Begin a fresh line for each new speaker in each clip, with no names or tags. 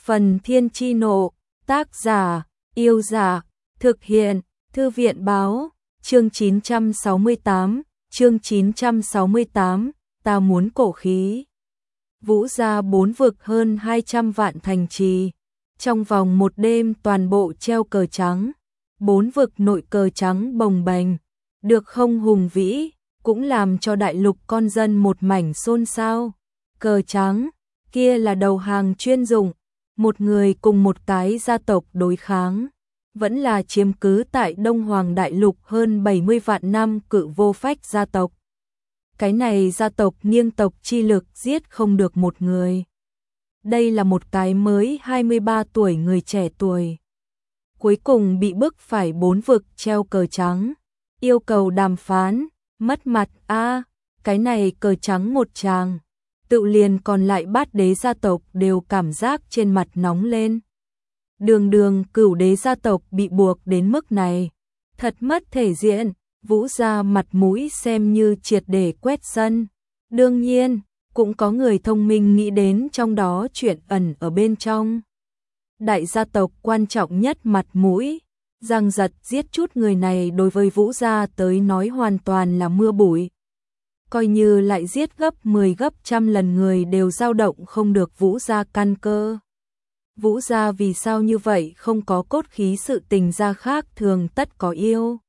Phần Thiên Chi Nộ, tác giả, Yêu Giả, thực hiện, Thư viện Báo, chương 968, ta muốn cổ khí. Vũ gia 4 vực hơn 200 vạn thành trì, trong vòng một đêm toàn bộ treo cờ trắng, 4 vực nội cờ trắng bồng bềnh, được không hùng vĩ, cũng làm cho đại lục con dân một mảnh xôn xao. Cờ trắng, kia là đầu hàng chuyên dụng, một người cùng một cái gia tộc đối kháng, vẫn là chiếm cứ tại Đông Hoàng đại lục hơn 70 vạn năm cự vô phách gia tộc. Cái này gia tộc nghiêng tộc chi lực giết không được một người. Đây là một cái mới 23 tuổi người trẻ tuổi. Cuối cùng bị bức phải 4 vực treo cờ trắng, yêu cầu đàm phán, mất mặt cái này cờ trắng một tràng. Tự liền còn lại bát đế gia tộc đều cảm giác trên mặt nóng lên. Đường cửu đế gia tộc bị buộc đến mức này, thật mất thể diện, Vũ gia mặt mũi xem như triệt để quét sân. Đương nhiên, cũng có người thông minh nghĩ đến trong đó chuyện ẩn ở bên trong. Đại gia tộc quan trọng nhất mặt mũi, giằng giật giết chút người này đối với Vũ gia tới nói hoàn toàn là mưa bụi. Coi như lại giết gấp 10 gấp trăm lần người đều dao động không được Vũ gia căn cơ. Vũ gia vì sao như vậy không có cốt khí, sự tình gia khác thường tất có yêu.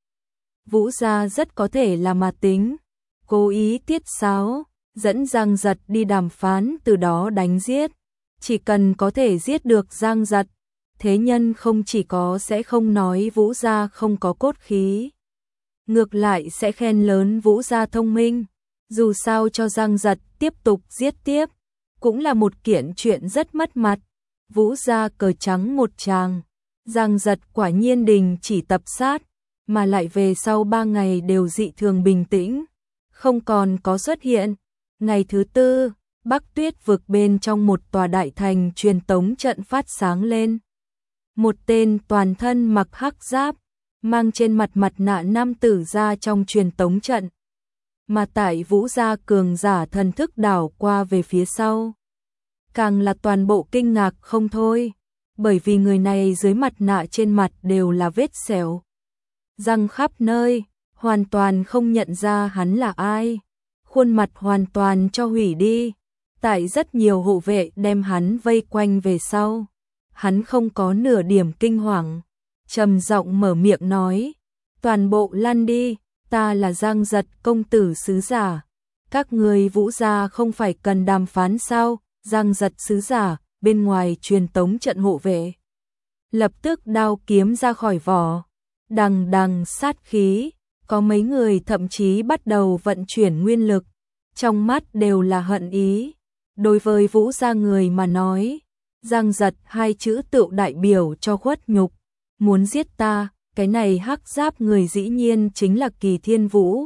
Vũ gia rất có thể là mà tính, cố ý tiết sáo, dẫn Giang Giật đi đàm phán, từ đó đánh giết. Chỉ cần có thể giết được Giang Giật, thế nhân không chỉ có sẽ không nói Vũ gia không có cốt khí, ngược lại sẽ khen lớn Vũ gia thông minh. Dù sao cho Giang Giật tiếp tục giết tiếp, cũng là một kiện chuyện rất mất mặt. Vũ gia cờ trắng một tràng, Giang Giật quả nhiên đình chỉ tập sát, mà lại về sau 3 ngày đều dị thường bình tĩnh, không còn có xuất hiện. Ngày thứ tư, Bắc Tuyết vực bên trong một tòa đại thành truyền tống trận phát sáng lên. Một tên toàn thân mặc hắc giáp, mang trên mặt mặt nạ nam tử ra trong truyền tống trận. Mà tại Vũ gia cường giả thần thức đảo qua về phía sau, càng là toàn bộ kinh ngạc không thôi, bởi vì người này dưới mặt nạ trên mặt đều là vết sẹo, răng khắp nơi, hoàn toàn không nhận ra hắn là ai, khuôn mặt hoàn toàn cho hủy đi. Tại rất nhiều hộ vệ đem hắn vây quanh về sau, hắn không có nửa điểm kinh hoàng, trầm giọng mở miệng nói: toàn bộ lăn đi, ta là Giang Giật công tử sứ giả, các người Vũ gia không phải cần đàm phán sao? Giang Giật sứ giả, bên ngoài truyền tống trận hộ vệ lập tức đao kiếm ra khỏi vỏ, đằng đằng sát khí, có mấy người thậm chí bắt đầu vận chuyển nguyên lực, trong mắt đều là hận ý. Đối với Vũ gia người mà nói, Giang Giật hai chữ tựu đại biểu cho khuất nhục, muốn giết ta. Cái này hắc giáp người dĩ nhiên chính là Kỳ Thiên Vũ.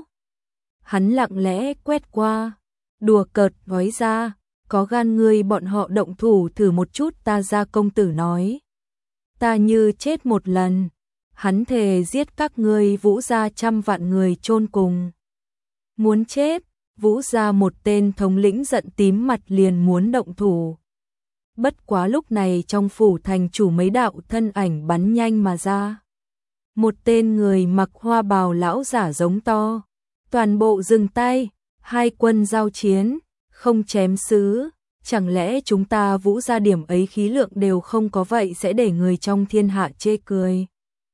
Hắn lặng lẽ quét qua, đùa cợt nói ra: có gan ngươi bọn họ động thủ thử một chút ta ra. Công tử nói, ta như chết một lần, hắn thề giết các ngươi Vũ gia 100 vạn người chôn cùng. Muốn chết? Vũ gia một tên thống lĩnh giận tím mặt liền muốn động thủ. Bất quá lúc này trong phủ thành chủ mấy đạo thân ảnh bắn nhanh mà ra. Một tên người mặc hoa bào lão giả giống to: toàn bộ dừng tay, hai quân giao chiến, không chém sứ, chẳng lẽ chúng ta Vũ gia điểm ấy khí lượng đều không có, vậy sẽ để người trong thiên hạ chê cười.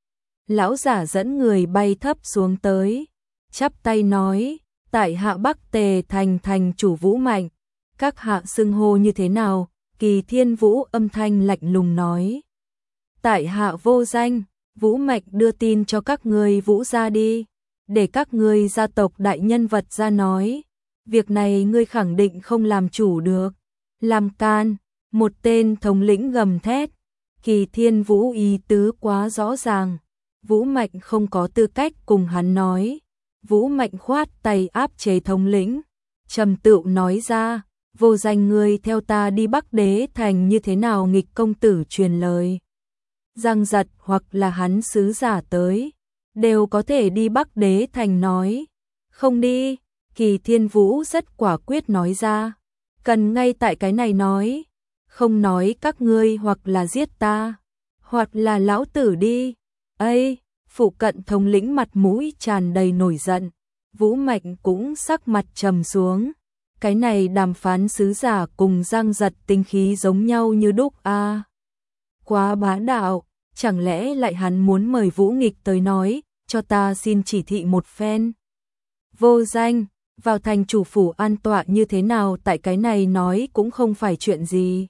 Lão giả dẫn người bay thấp xuống tới, chắp tay nói: tại hạ Bắc Tề thành thành chủ Vũ Mạnh, các hạ xưng hô như thế nào? Kỳ Thiên Vũ âm thanh lạnh lùng nói: tại hạ vô danh. Vũ Mạnh đưa tin cho các ngươi Vũ gia đi, để các ngươi gia tộc đại nhân vật ra nói, việc này ngươi khẳng định không làm chủ được. Làm can, một tên thống lĩnh gầm thét. Kỳ Thiên Vũ ý tứ quá rõ ràng, Vũ Mạnh không có tư cách cùng hắn nói. Vũ Mạnh khoát tay áp chế thống lĩnh, trầm tựu nói ra: vô danh, ngươi theo ta đi Bắc Đế thành như thế nào? Nghịch công tử truyền lời, Giang Giật hoặc là hắn sứ giả tới, đều có thể đi Bắc Đế thành nói. Không đi. Kỳ Thiên Vũ rất quả quyết nói ra: cần ngay tại cái này nói. không nói các ngươi hoặc là giết ta, hoặc là lão tử đi. Ây, phụ cận thống lĩnh mặt mũi tràn đầy nổi giận, Vũ Mạnh cũng sắc mặt trầm xuống. Cái này đàm phán sứ giả cùng Giang Giật tinh khí giống nhau như đúc a. Quá bá đạo, chẳng lẽ lại hắn muốn mời Vũ Nghịch tới nói, cho ta xin chỉ thị một phen. Vô danh, vào thành chủ phủ an tọa như thế nào tại cái này nói cũng không phải chuyện gì.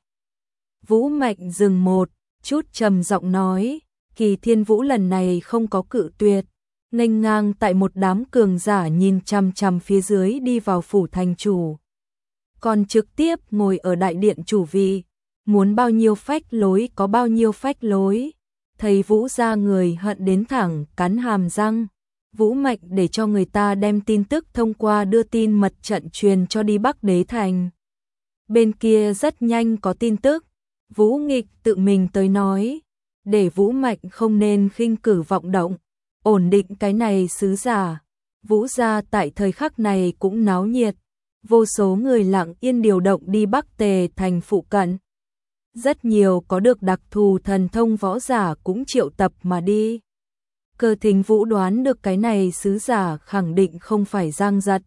Vũ Mạnh dừng một chút trầm giọng nói, Kỳ Thiên Vũ lần này không có cự tuyệt, nghênh ngang tại một đám cường giả nhìn chằm chằm phía dưới đi vào phủ thành chủ. Còn trực tiếp ngồi ở đại điện chủ vị, muốn bao nhiêu phách lối có bao nhiêu phách lối. Thầy Vũ ra người hận đến thẳng cắn hàm răng. Vũ Mạnh để cho người ta đem tin tức thông qua đưa tin mật trận truyền cho đi Bắc Đế Thành. Bên kia rất nhanh có tin tức, Vũ Nghịch tự mình tới nói, để Vũ Mạnh không nên khinh cử vọng động, ổn định cái này sứ giả. Vũ gia tại thời khắc này cũng náo nhiệt, vô số người lặng yên điều động đi Bắc Tề Thành phụ cận. Rất nhiều có được đặc thù thần thông võ giả cũng triệu tập mà đi. Cơ Thính Vũ đoán được cái này sứ giả khẳng định không phải Giang Giật.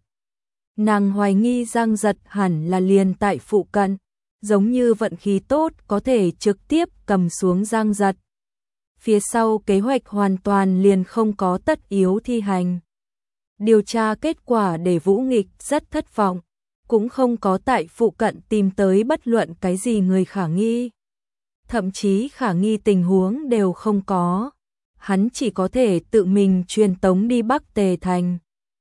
Nàng hoài nghi Giang Giật hẳn là liền tại phụ cận, giống như vận khí tốt có thể trực tiếp cầm xuống Giang Giật. Phía sau kế hoạch hoàn toàn liền không có tất yếu thi hành. Điều tra kết quả để Vũ Nghịch rất thất vọng, cũng không có tại phụ cận tìm tới bất luận cái gì người khả nghi. Thậm chí khả nghi tình huống đều không có. Hắn chỉ có thể tự mình truyền tống đi Bắc Tề Thành.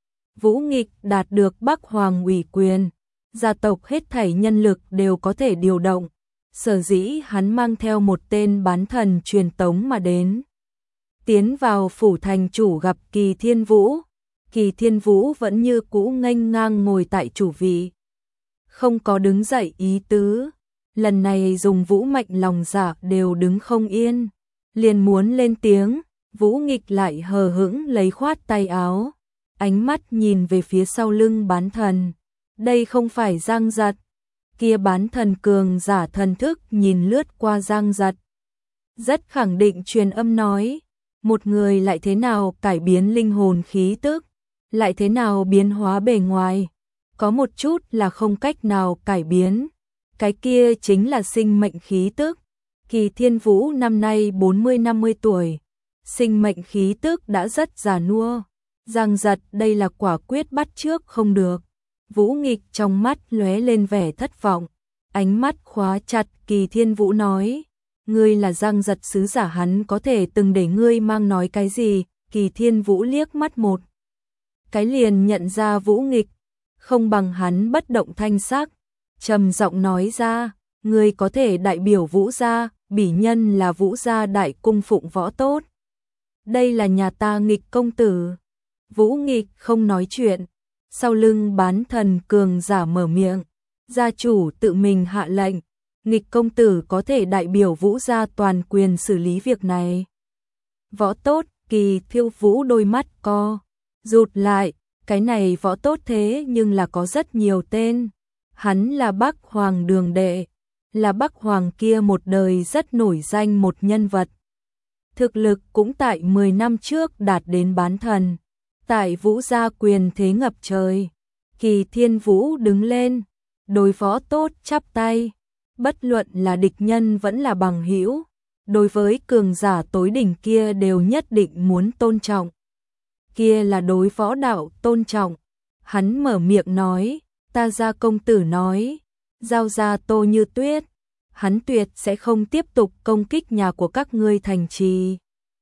Vũ Nghịch đạt được Bắc Hoàng ủy quyền, gia tộc hết thảy nhân lực đều có thể điều động. Sở dĩ hắn mang theo một tên bán thần truyền tống mà đến. Tiến vào phủ thành chủ gặp Kỳ Thiên Vũ. Kỳ Thiên Vũ vẫn như cũ nghênh ngang ngồi tại chủ vị, không có đứng dậy ý tứ. Lần này dùng Vũ Mạnh lòng dạ đều đứng không yên, liền muốn lên tiếng. Vũ Nghịch lại hờ hững lấy khoát tay áo, ánh mắt nhìn về phía sau lưng bán thần. Đây không phải Giang Giật. Kia bán thần cường giả thần thức nhìn lướt qua Giang Giật, rất khẳng định truyền âm nói, một người lại thế nào cải biến linh hồn khí tức, lại thế nào biến hóa bề ngoài, có một chút là không cách nào cải biến, cái kia chính là sinh mệnh khí tức. Kỳ Thiên Vũ năm nay 40-50 tuổi, sinh mệnh khí tức đã rất già nua. Giang Giật đây là quả quyết bắt chước không được. Vũ Nghịch trong mắt lóe lên vẻ thất vọng, ánh mắt khóa chặt Kỳ Thiên Vũ nói, ngươi là Giang Giật sứ giả, hắn có thể từng để ngươi mang nói cái gì. Kỳ Thiên Vũ liếc mắt một cái liền nhận ra Vũ Nghịch không bằng hắn bất động thanh sắc, trầm giọng nói ra, ngươi có thể đại biểu Vũ gia, bỉ nhân là Vũ gia đại cung phụng võ tốt. Đây là nhà ta Nghịch công tử. Vũ Nghịch không nói chuyện, sau lưng bán thần cường giả mở miệng, gia chủ tự mình hạ lệnh, Nghịch công tử có thể đại biểu Vũ gia toàn quyền xử lý việc này. Võ tốt. Kỳ Thiêu Vũ đôi mắt co rụt lại, cái này võ tốt thế nhưng là có rất nhiều tên. Hắn là Bắc Hoàng đường đệ, là Bắc Hoàng kia một đời rất nổi danh một nhân vật. Thực lực cũng tại 10 năm trước đạt đến bán thần. Tại Vũ gia quyền thế ngập trời. Kỳ Thiên Vũ đứng lên, đối võ tốt chắp tay. Bất luận là địch nhân vẫn là bằng hữu, đối với cường giả tối đỉnh kia đều nhất định muốn tôn trọng. Kia là đối võ đạo tôn trọng. Hắn mở miệng nói, ta gia công tử nói, giao ra Tô Như Tuyết, hắn tuyệt sẽ không tiếp tục công kích nhà của các ngươi thành trì.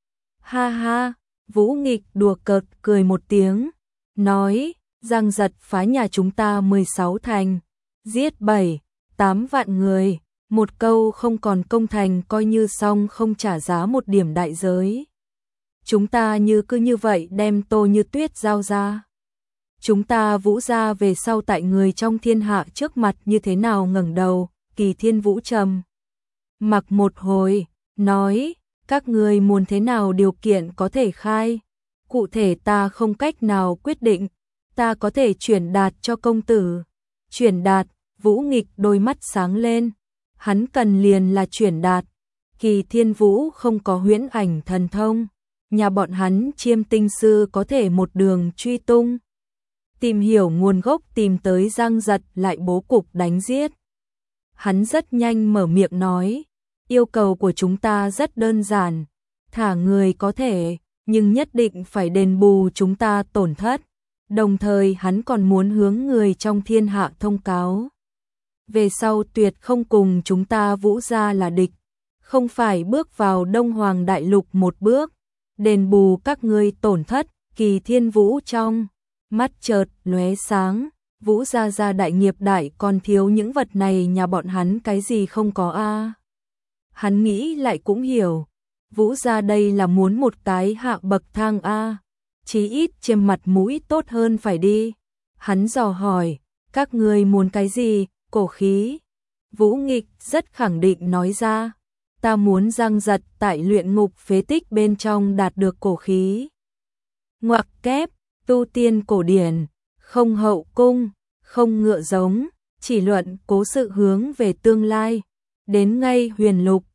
Ha ha, Vũ Nghịch đùa cợt cười một tiếng, nói, Giang Giật phá nhà chúng ta 16 thành, giết 7-8 vạn người, một câu không còn công thành coi như xong, không trả giá một điểm đại giới. Chúng ta cứ như vậy đem Tô Như Tuyết giao ra. Chúng ta Vũ gia về sau tại người trong thiên hạ trước mặt như thế nào ngẩng đầu. Kỳ Thiên Vũ trầm mặc một hồi, nói, các ngươi muốn thế nào điều kiện có thể khai. Cụ thể ta không cách nào quyết định, ta có thể chuyển đạt cho công tử. Chuyển đạt. Vũ Nghịch đôi mắt sáng lên, hắn cần liền là chuyển đạt. Kỳ Thiên Vũ không có huyễn ảnh thần thông, nhà bọn hắn Chiêm Tinh sư có thể một đường truy tung, tìm hiểu nguồn gốc, tìm tới Giang Giật lại bố cục đánh giết. Hắn rất nhanh mở miệng nói, yêu cầu của chúng ta rất đơn giản, thả người có thể, nhưng nhất định phải đền bù chúng ta tổn thất. Đồng thời hắn còn muốn hướng người trong thiên hạ thông cáo, về sau tuyệt không cùng chúng ta Vũ gia là địch, không phải bước vào Đông Hoàng Đại Lục một bước, đền bù các ngươi tổn thất. Kỳ Thiên Vũ trong mắt chợt lóe sáng, Vũ gia gia đại nghiệp đại, còn thiếu những vật này nhà bọn hắn cái gì không có a? Hắn nghĩ lại cũng hiểu, Vũ gia đây là muốn một cái hạ bậc thang a, chí ít trên mặt mũi tốt hơn phải đi. Hắn dò hỏi, các ngươi muốn cái gì? Cổ khí. Vũ Nghịch rất khẳng định nói ra, ta muốn Giang Giật tại luyện ngục phế tích bên trong đạt được cổ khí. Ngoặc kép, tu tiên cổ điển, không hậu cung, không ngựa giống, chỉ luận cố sự hướng về tương lai. Đến ngay huyền lục,